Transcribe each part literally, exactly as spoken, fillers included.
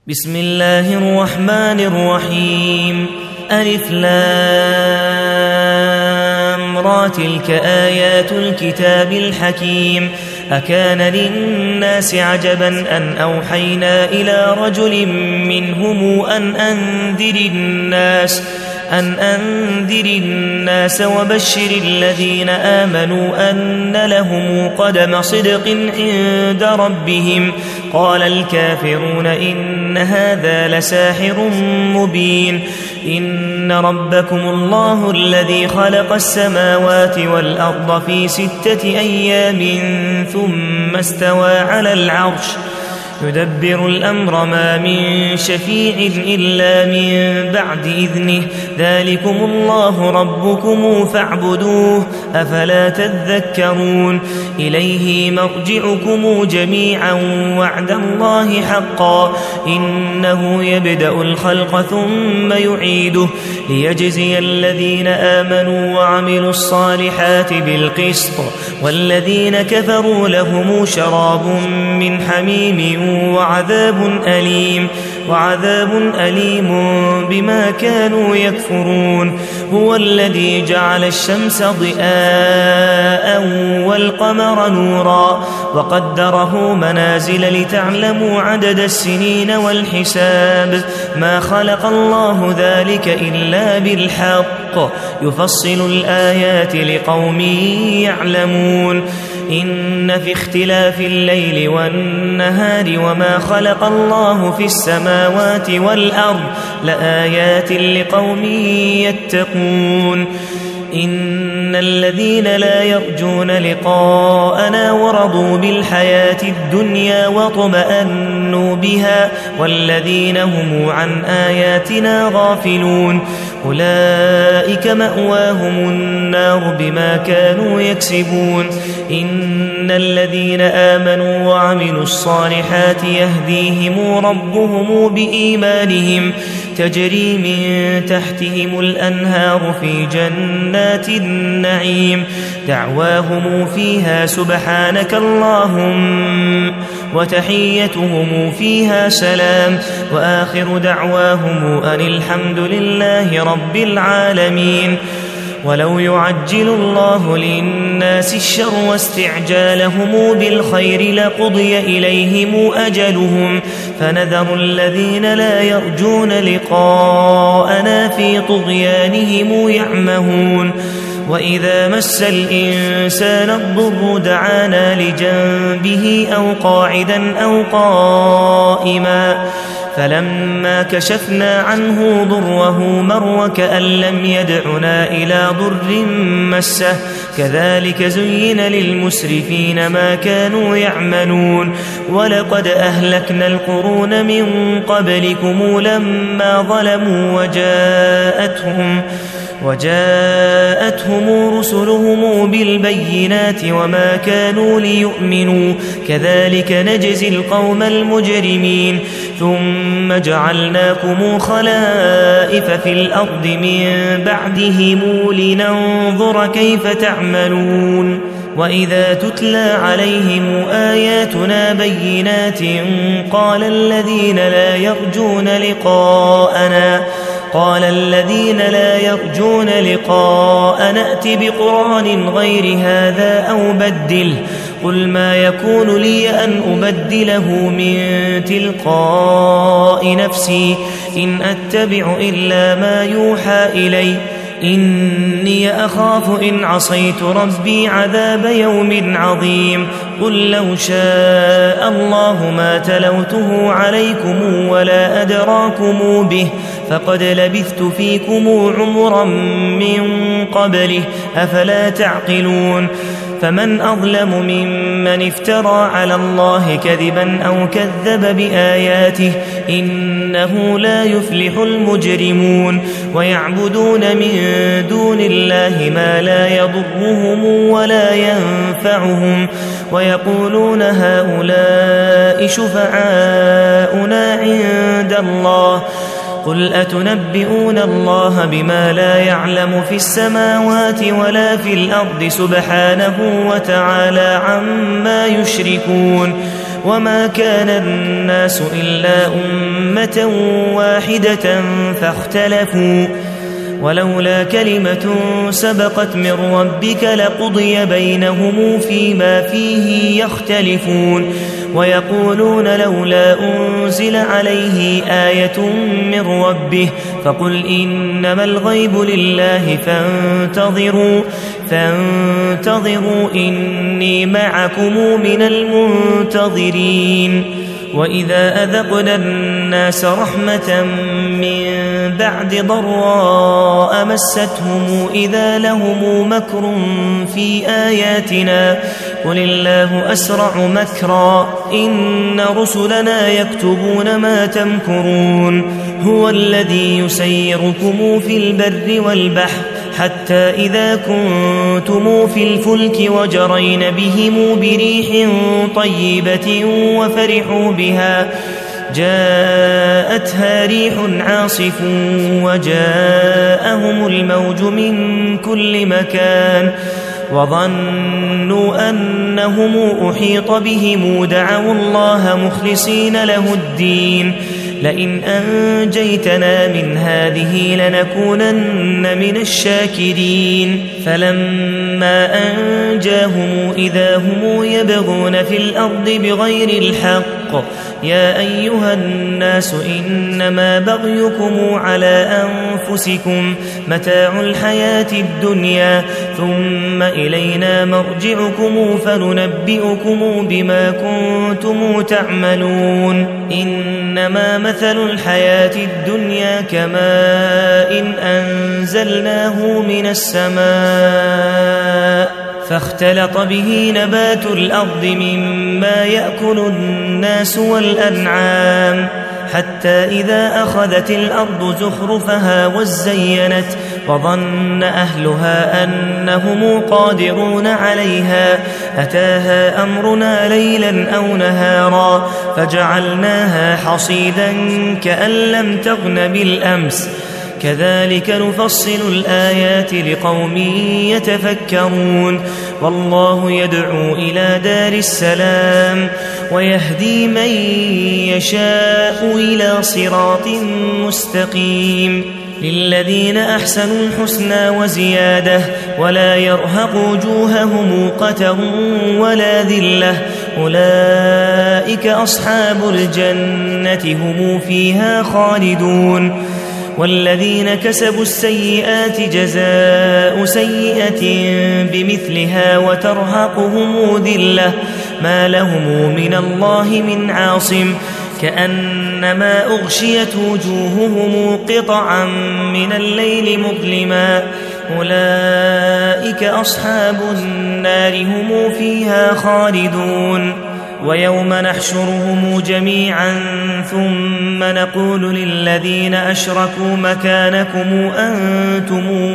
بسم الله الرحمن الرحيم. ألف لام را تلك آيات الكتاب الحكيم. أكان للناس عجبا أن أوحينا إلى رجل منهم أن أنذر الناس أن أنذر الناس وبشر الذين آمنوا أن لهم قدم صدق عند ربهم. قال الكافرون إن هذا لساحر مبين. إن ربكم الله الذي خلق السماوات والأرض في ستة أيام ثم استوى على العرش يدبر الأمر ما من شفيع إلا من بعد إذنه. ذلكم الله ربكم فاعبدوه أفلا تذكرون. إليه مرجعكم جميعا وعد الله حقا إنه يبدأ الخلق ثم يعيده ليجزي الذين آمنوا وعملوا الصالحات بالقسط والذين كفروا لهم شراب من حميم وعذاب أليم وعذاب أليم بما كانوا يكفرون. هو الذي جعل الشمس ضياء والقمر نورا وقدره منازل لتعلموا عدد السنين والحساب. ما خلق الله ذلك إلا بالحق يفصل الآيات لقوم يعلمون. إن في اختلاف الليل والنهار وما خلق الله في السماوات والأرض لآيات لقوم يتقون. إن الذين لا يرجون لقاءنا ورضوا بالحياة الدنيا واطمأنوا بها والذين هم عن آياتنا غافلون أولئك مأواهم النار بما كانوا يكسبون. إن الذين آمنوا وعملوا الصالحات يهديهم ربهم بإيمانهم تجري من تحتهم الأنهار في جنات النعيم دعواهم فيها سبحانك اللهم وتحيتهم فيها سلام وآخر دعواهم أن الحمد لله رب العالمين. ولو يعجل الله للناس الشر واستعجالهم بالخير لقضي إليهم أجلهم فنذر الذين لا يرجون لقاءنا في طغيانهم يعمهون. وإذا مس الإنسان الضر دعانا لجنبه أو قاعدا أو قائما فلما كشفنا عنه ضره مر وكأن لم يدعنا إلى ضر مسه كذلك زين للمسرفين ما كانوا يعملون. ولقد أهلكنا القرون من قبلكم لما ظلموا وجاءتهم وجاءتهم رسلهم بالبينات وما كانوا ليؤمنوا كذلك نجزي القوم المجرمين. ثم جعلناكم خلائف في الأرض من بعدهم لننظر كيف تعملون. وإذا تتلى عليهم آياتنا بينات قال الذين لا يرجون لقاءنا قال الذين لا يرجون لقاءنا ائت بقرآن غير هذا أو بدله قل ما يكون لي أن أبدله من تلقاء نفسي إن أتبع إلا ما يوحى إلي إني أخاف إن عصيت ربي عذاب يوم عظيم. قل لو شاء الله ما تلوته عليكم ولا أدراكم به فقد لبثت فيكم عمرا من قبله أفلا تعقلون. فمن أظلم ممن افترى على الله كذبا أو كذب بآياته إنه لا يفلح المجرمون. ويعبدون من دون الله ما لا يضرهم ولا ينفعهم ويقولون هؤلاء شفعاؤنا عند الله قل أتنبئون الله بما لا يعلم في السماوات ولا في الأرض سبحانه وتعالى عما يشركون. وما كان الناس إلا أمة واحدة فاختلفوا ولولا كلمة سبقت من ربك لقضي بينهم فيما فيه يختلفون ويقولون لولا أنزل عليه آية من ربه فقل إنما الغيب لله فانتظروا فانتظروا إني معكم من المنتظرين وإذا أذقنا الناس رحمة من بعد ضراء مستهم إذا لهم مكر في آياتنا قل الله أسرع مكرا إن رسلنا يكتبون ما تمكرون هو الذي يسيركم في البر والبحر حتى إذا كنتم في الفلك وجرين بهم بريح طيبة وفرحوا بها جاءتها ريح عاصف وجاءهم الموج من كل مكان وظنوا أنهم أحيط بهم دعوا الله مخلصين له الدين لئن أنجيتنا من هذه لنكونن من الشاكرين فلما أنجاهم إذا هم يبغون في الأرض بغير الحق يا أيها الناس إنما بغيكم على أنفسكم متاع الحياة الدنيا ثم إلينا مرجعكم فننبئكم بما كنتم تعملون إنما مثل الحياة الدنيا كماء إن أنزلناه من السماء فاختلط به نبات الأرض مما يأكل الناس والأنعام حتى إذا أخذت الأرض زخرفها وزينت وظن أهلها أنهم قادرون عليها أتاها أمرنا ليلا أو نهارا فجعلناها حصيدا كأن لم تغن بالأمس كذلك نفصل الآيات لقوم يتفكرون والله يدعو إلى دار السلام ويهدي من يشاء إلى صراط مستقيم للذين أحسنوا الحسنى وزيادة ولا يرهق وجوههم قتر ولا ذلة أولئك أصحاب الجنة هم فيها خالدون والذين كسبوا السيئات جزاء سيئة بمثلها وترهقهم ذلة ما لهم من الله من عاصم كأنما أغشيت وجوههم قطعا من الليل مظلما أولئك أصحاب النار هم فيها خالدون ويوم نحشرهم جميعا ثم نقول للذين أشركوا مكانكم أنتم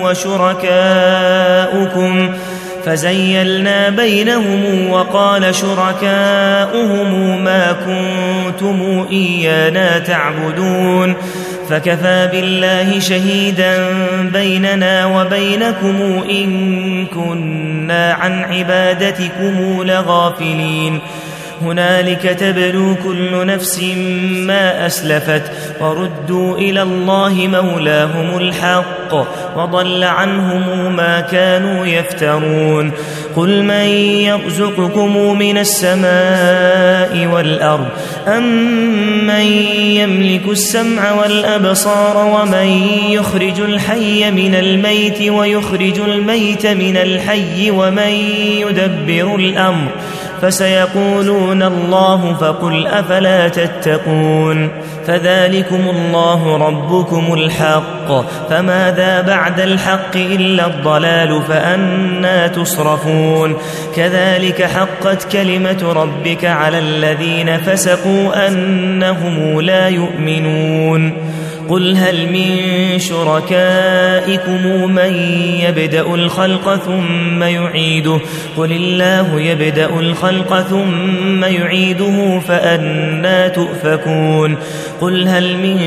وشركاؤكم فزيلنا بينهم وقال شركاؤهم ما كنتم إيانا تعبدون فكفى بالله شهيدا بيننا وبينكم إن كنا عن عبادتكم لغافلين هنالك تبلو كل نفس ما أسلفت وردوا إلى الله مولاهم الحق وضل عنهم ما كانوا يفترون قل من يرزقكم من السماء والأرض أم من يملك السمع والأبصار ومن يخرج الحي من الميت ويخرج الميت من الحي ومن يدبر الأمر فسيقولون الله فقل أفلا تتقون فذلكم الله ربكم الحق فماذا بعد الحق إلا الضلال فأنى تصرفون كذلك حقت كلمة ربك على الذين فسقوا أنهم لا يؤمنون قل هل من شركائكم من يبدأ الخلق ثم يعيده قل الله يبدأ الخلق ثم يعيده فأنى تؤفكون قل هل من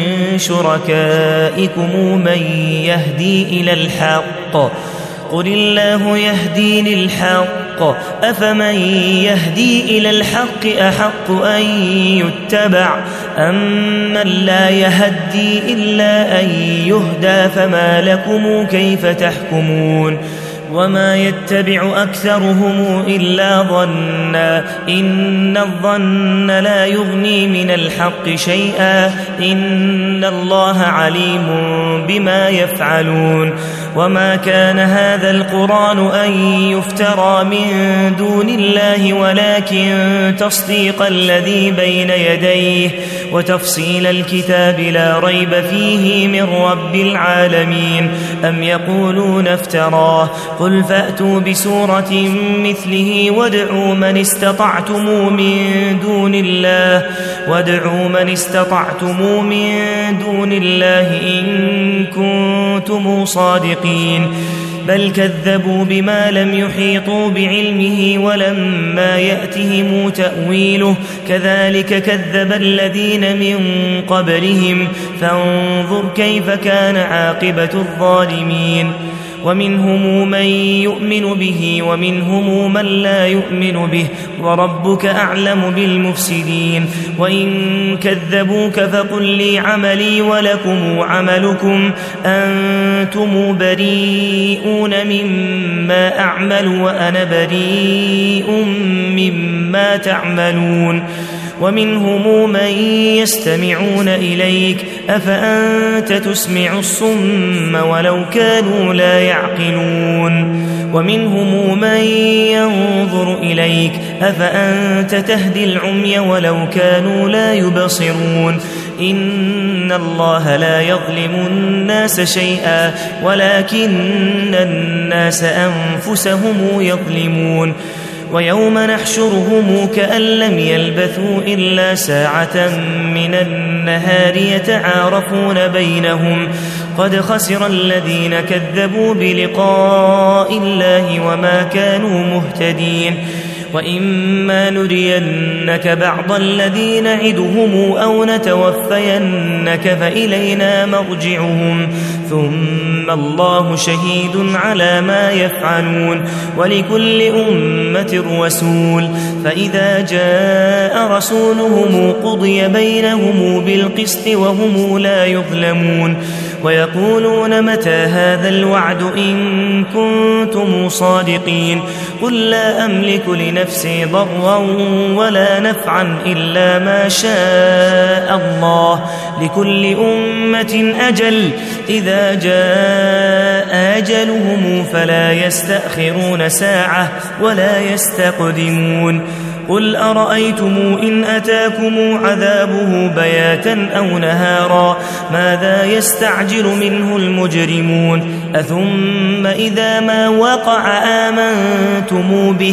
شركائكم من يهدي إلى الحق قل الله يهدي للحق أفمن يهدي إلى الحق أحق أن يتبع أمن لا يهدي إلا أن يهدى فما لكم كيف تحكمون وما يتبع أكثرهم إلا ظنا إن الظن لا يغني من الحق شيئا إن الله عليم بما يفعلون وما كان هذا القرآن أن يفترى من دون الله ولكن تصديق الذي بين يديه وتفصيل الكتاب لا ريب فيه من رب العالمين أم يقولون افتراه قل فأتوا بسورة مثله وادعوا من استطعتم من دون الله وادعوا من استطعتم من دون الله إن كنتم صادقين بل كذبوا بما لم يحيطوا بعلمه ولما يأتهم تأويله كذلك كذب الذين من قبلهم فانظر كيف كان عاقبة الظالمين ومنهم من يؤمن به ومنهم من لا يؤمن به وربك أعلم بالمفسدين وإن كذبوك فقل لي عملي ولكم عملكم أنتم بريئون مما أعمل وأنا بريء مما تعملون ومنهم من يستمعون إليك أفأنت تسمع الصم ولو كانوا لا يعقلون ومنهم من ينظر إليك أفأنت تهدي العمي ولو كانوا لا يبصرون إن الله لا يظلم الناس شيئا ولكن الناس أنفسهم يظلمون ويوم نحشرهم كأن لم يلبثوا إلا ساعة من النهار يتعارفون بينهم قد خسر الذين كذبوا بلقاء الله وما كانوا مهتدين وإما نرينك بعض الذي نعدهم أو نتوفينك فإلينا مرجعهم ثم الله شهيد على ما يفعلون ولكل أمة رسول فإذا جاء رسولهم قضي بينهم بالقسط وهم لا يظلمون ويقولون متى هذا الوعد إن كنتم صادقين قل لا أملك لنفسي ضرا ولا نفعا إلا ما شاء الله لكل أمة أجل إذا جاء أجلهم فلا يستأخرون ساعة ولا يستقدمون قل أرأيتم إن أتاكم عذابه بياتا أو نهارا ماذا يستعجل منه المجرمون أثم إذا ما وقع آمنتم به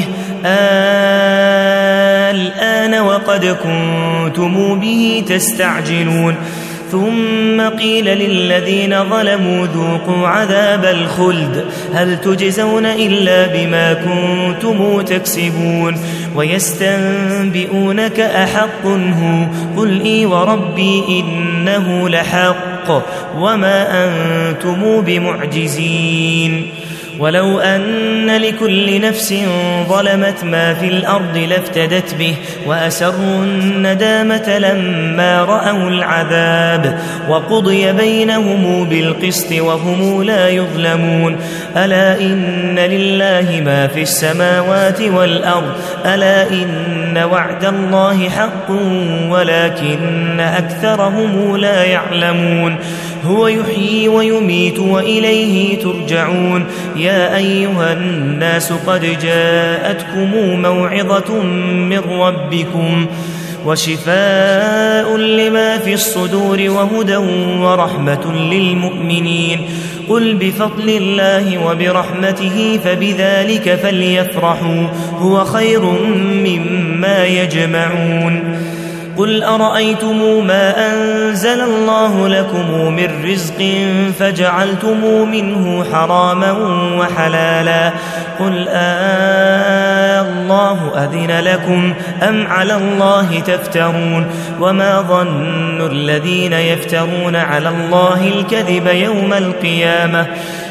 الآن وقد كنتم به تستعجلون ثم قيل للذين ظلموا ذوقوا عذاب الخلد هل تجزون إلا بما كنتم تكسبون ويستنبئونك أحق هو قل إي وربي إنه لحق وما أنتم بمعجزين ولو أن لكل نفس ظلمت ما في الأرض لافتدت به وأسروا الندامة لما رأوا العذاب وقضي بينهم بالقسط وهم لا يظلمون ألا إن لله ما في السماوات والأرض ألا إن وعد الله حق ولكن أكثرهم لا يعلمون هو يحيي ويميت وإليه ترجعون يا أيها الناس قد جاءتكم موعظة من ربكم وشفاء لما في الصدور وهدى ورحمة للمؤمنين قل بفضل الله وبرحمته فبذلك فليفرحوا هو خير مما يجمعون قل أرأيتم ما أنزل الله لكم من رزق فجعلتم منه حراما وحلالا قل آه الله أذن لكم أم على الله تفترون وما ظن الذين يفترون على الله الكذب يوم القيامة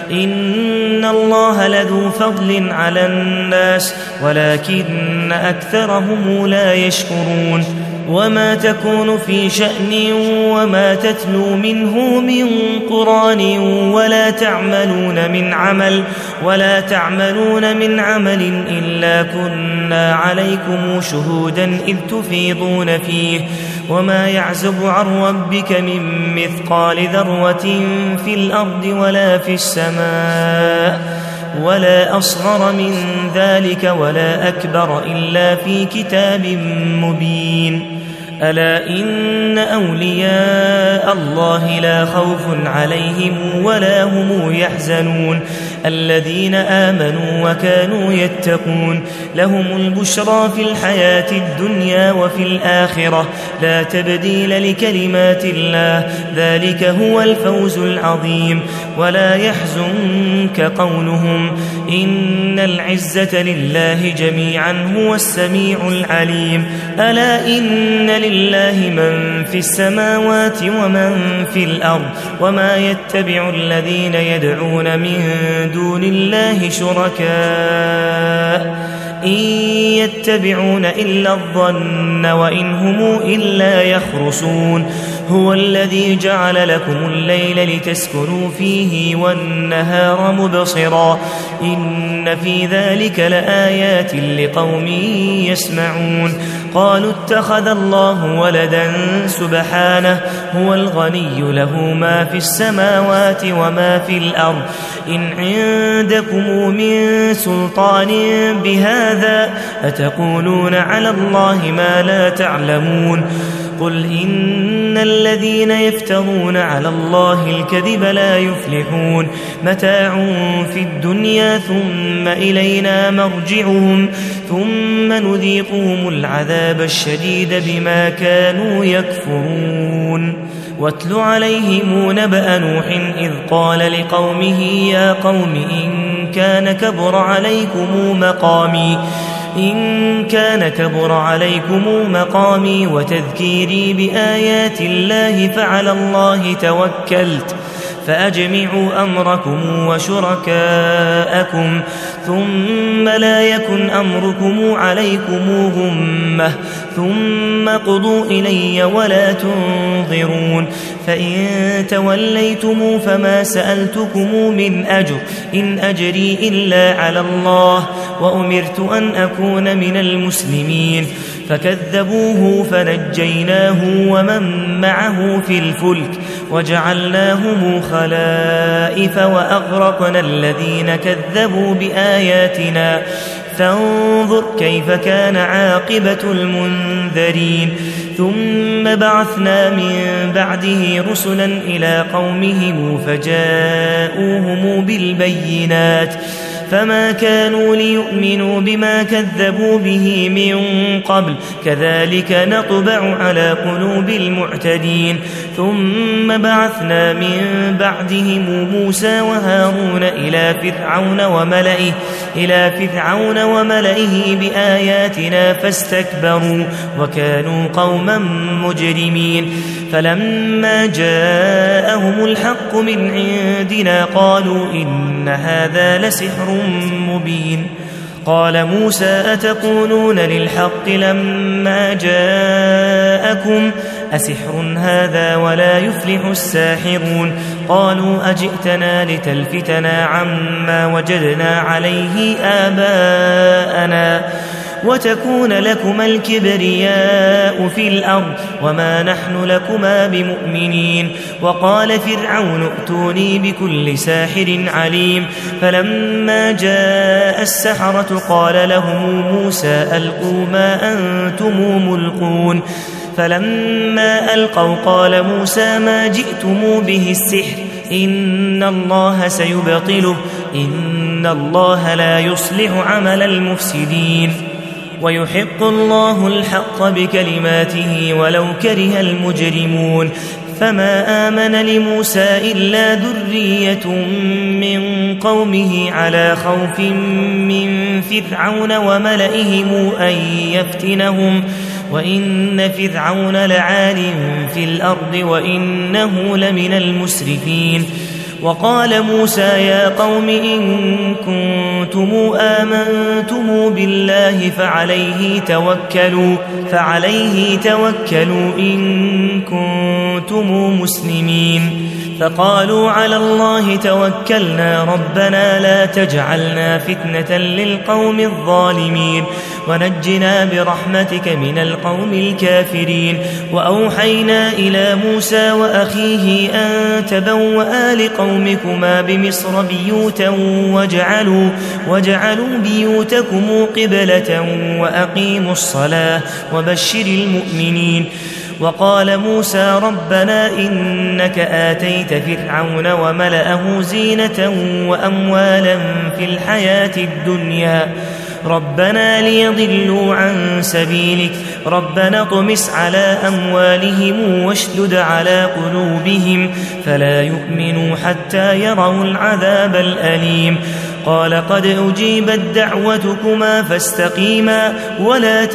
إن الله لذو فضل على الناس ولكن أكثرهم لا يشكرون وما تكون في شأن وما تتلو منه من قرآن ولا تعملون من عمل ولا تعملون من عمل إلا كنا عليكم شهودا إذ تفيضون فيه وما يعزب عن ربك من مثقال ذرة في الأرض ولا في السماء ولا أصغر من ذلك ولا أكبر إلا في كتاب مبين ألا إن أولياء الله لا خوف عليهم ولا هم يحزنون الذين آمنوا وكانوا يتقون لهم البشرى في الحياة الدنيا وفي الآخرة لا تبديل لكلمات الله ذلك هو الفوز العظيم ولا يحزنك قولهم إن العزة لله جميعا هو السميع العليم ألا إن لله من في السماوات ومن في الأرض وما يتبع الذين يدعون من دون الله شركاء إن يتبعون إلا الظن وإن هم إلا يخرصون هو الذي جعل لكم الليل لتسكنوا فيه والنهار مبصرا إن في ذلك لآيات لقوم يسمعون قالوا اتخذ الله ولدا سبحانه هو الغني له ما في السماوات وما في الأرض إن عندكم من سلطان بهذا أتقولون على الله ما لا تعلمون قل إن الذين يفترون على الله الكذب لا يفلحون متاع في الدنيا ثم إلينا مرجعهم ثم نذيقهم العذاب الشديد بما كانوا يكفرون واتل عليهم نبأ نوح إذ قال لقومه يا قوم إن كان كبر عليكم مقامي إن كان كبر عليكم مقامي وتذكيري بآيات الله فعلى الله توكلت فأجمعوا أمركم وشركاءكم ثم لا يكن أمركم عليكم غمة ثم قضوا إلي ولا تنظرون فإن توليتم فما سألتكم من أجر إن أجري إلا على الله وأمرت أن أكون من المسلمين فكذبوه فنجيناه ومن معه في الفلك وجعلناهم خلائف وأغرقنا الذين كذبوا بآياتنا فانظر كيف كان عاقبة المنذرين ثم بعثنا من بعده رسلا إلى قومهم فجاءوهم بالبينات فما كانوا ليؤمنوا بما كذبوا به من قبل كذلك نطبع على قلوب المعتدين ثم بعثنا من بعدهم موسى وهارون إلى فرعون وملئه إلى فرعون وملئه بآياتنا فاستكبروا وكانوا قوما مجرمين فلما جاءهم الحق من عندنا قالوا إن هذا لسحر مبين قال موسى أتقولون للحق لما جاءكم أسحر هذا ولا يفلح الساحرون قالوا أجئتنا لتلفتنا عما وجدنا عليه آباءنا وتكون لكما الكبرياء في الأرض وما نحن لكما بمؤمنين وقال فرعون ائتوني بكل ساحر عليم فلما جاء السحرة قال لهم موسى ألقوا ما أنتم ملقون فلما ألقوا قال موسى ما جئتم به السحر إن الله سيبطله إن الله لا يصلح عمل المفسدين ويحق الله الحق بكلماته ولو كره المجرمون فما آمن لموسى إلا ذرية من قومه على خوف من فرعون وملئهم أن يفتنهم وإن فرعون لعال في الأرض وإنه لمن المسرفين وقال موسى يا قوم إن كنتم آمنتم بالله فعليه توكلوا فعليه توكلوا إن كنتم مسلمين فقالوا على الله توكلنا ربنا لا تجعلنا فتنة للقوم الظالمين ونجنا برحمتك من القوم الكافرين وأوحينا إلى موسى وأخيه أن تبوأ لقومكما بمصر بيوتا وجعلوا, وجعلوا بيوتكم قبلة وأقيموا الصلاة وبشر المؤمنين وقال موسى ربنا إنك آتيت فرعون وملأه زينة وأموالا في الحياة الدنيا ربنا ليضلوا عن سبيلك ربنا اطمس على أموالهم واشدد على قلوبهم فلا يؤمنوا حتى يروا العذاب الأليم قال قد أجيبت دعوتكما فاستقيما ولا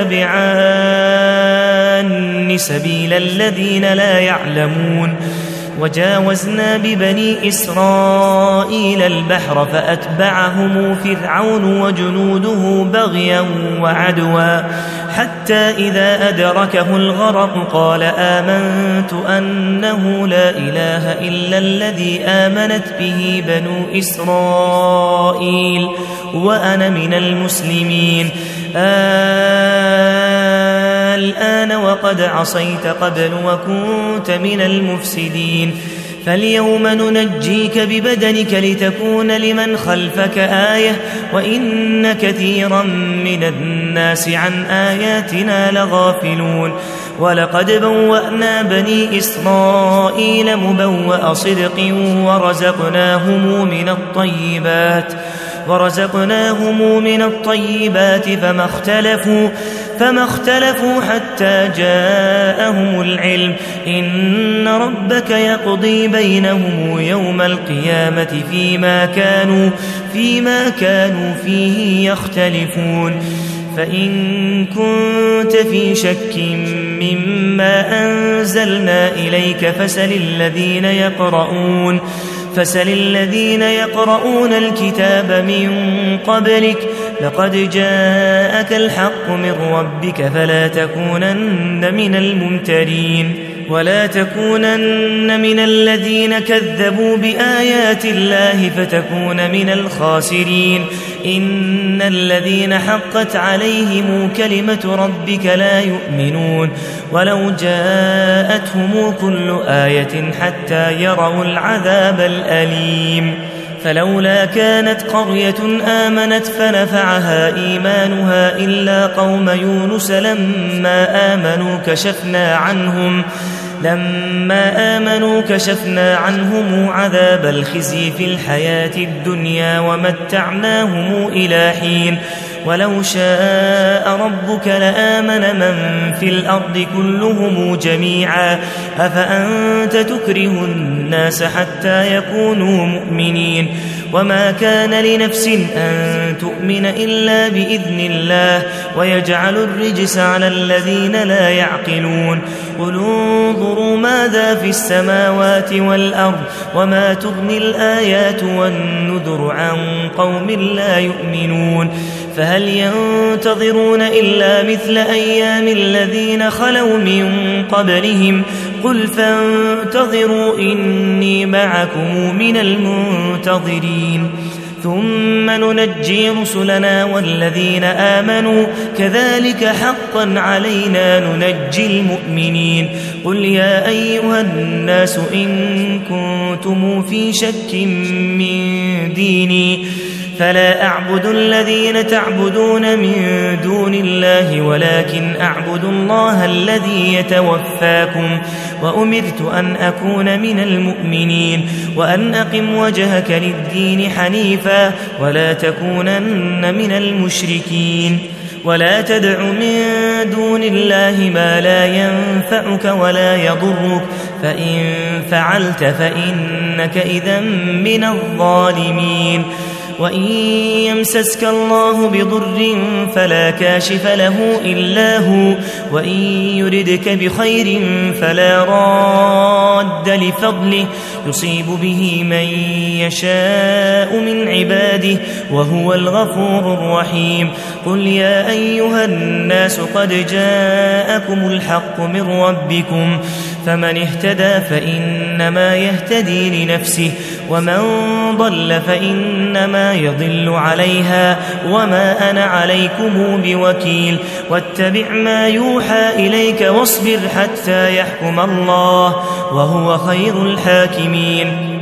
تتبعان سبيل الذين لا يعلمون وجاوزنا ببني إسرائيل البحر فأتبعهم فرعون وجنوده بغيا وعدوا حتى إذا أدركه الغرق قال آمنت أنه لا إله إلا الذي آمنت به بنو إسرائيل وأنا من المسلمين الآن وقد عصيت قبل وكنت من المفسدين فاليوم ننجيك ببدنك لتكون لمن خلفك آية وإن كثيرا من الناس عن آياتنا لغافلون ولقد بوأنا بني إسرائيل مبوأ صدق ورزقناهم من الطيبات ورزقناهم من الطيبات فما اختلفوا فما اختلفوا حتى جاءهم العلم إن ربك يقضي بينهم يوم القيامة فيما كانوا فيما كانوا فيه يختلفون فإن كنت في شك مما أنزلنا إليك فسل الذين يقرؤون فسل الذين يقرؤون الكتاب من قبلك لقد جاءك الحق من ربك فلا تكونن من الممترين ولا تكونن من الذين كذبوا بآيات الله فتكون من الخاسرين إن الذين حقت عليهم كلمة ربك لا يؤمنون ولو جاءتهم كل آية حتى يروا العذاب الأليم فلولا كانت قرية آمنت فنفعها إيمانها إلا قوم يونس لما آمنوا كشفنا عنهم لما آمنوا كشفنا عنهم عذاب الخزي في الحياة الدنيا ومتعناهم إلى حين ولو شاء ربك لآمن من في الأرض كلهم جميعا أفأنت تكره الناس حتى يكونوا مؤمنين وما كان لنفس أن تؤمن إلا بإذن الله ويجعل الرجس على الذين لا يعقلون قل انظروا ماذا في السماوات والأرض وما تغني الآيات والنذر عن قوم لا يؤمنون فهل ينتظرون إلا مثل أيام الذين خلوا من قبلهم قل فانتظروا إني معكم من المنتظرين ثم ننجي رسلنا والذين آمنوا كذلك حقا علينا ننجي المؤمنين قل يا أيها الناس إن كنتم في شك من ديني فلا أعبد الذين تعبدون من دون الله ولكن أعبد الله الذي يتوفاكم وأمرت أن أكون من المؤمنين وأن أقم وجهك للدين حنيفا ولا تكونن من المشركين ولا تدع من دون الله ما لا ينفعك ولا يضرك فإن فعلت فإنك إذا من الظالمين وإن يمسسك الله بضر فلا كاشف له إلا هو وإن يردك بخير فلا راد لفضله يصيب به من يشاء من عباده وهو الغفور الرحيم قل يا أيها الناس قد جاءكم الحق من ربكم فمن اهتدى فإنما يهتدي لنفسه ومن ضل فإنما يضل عليها وما أنا عليكم بوكيل واتبع ما يوحى إليك واصبر حتى يحكم الله وهو خير الحاكمين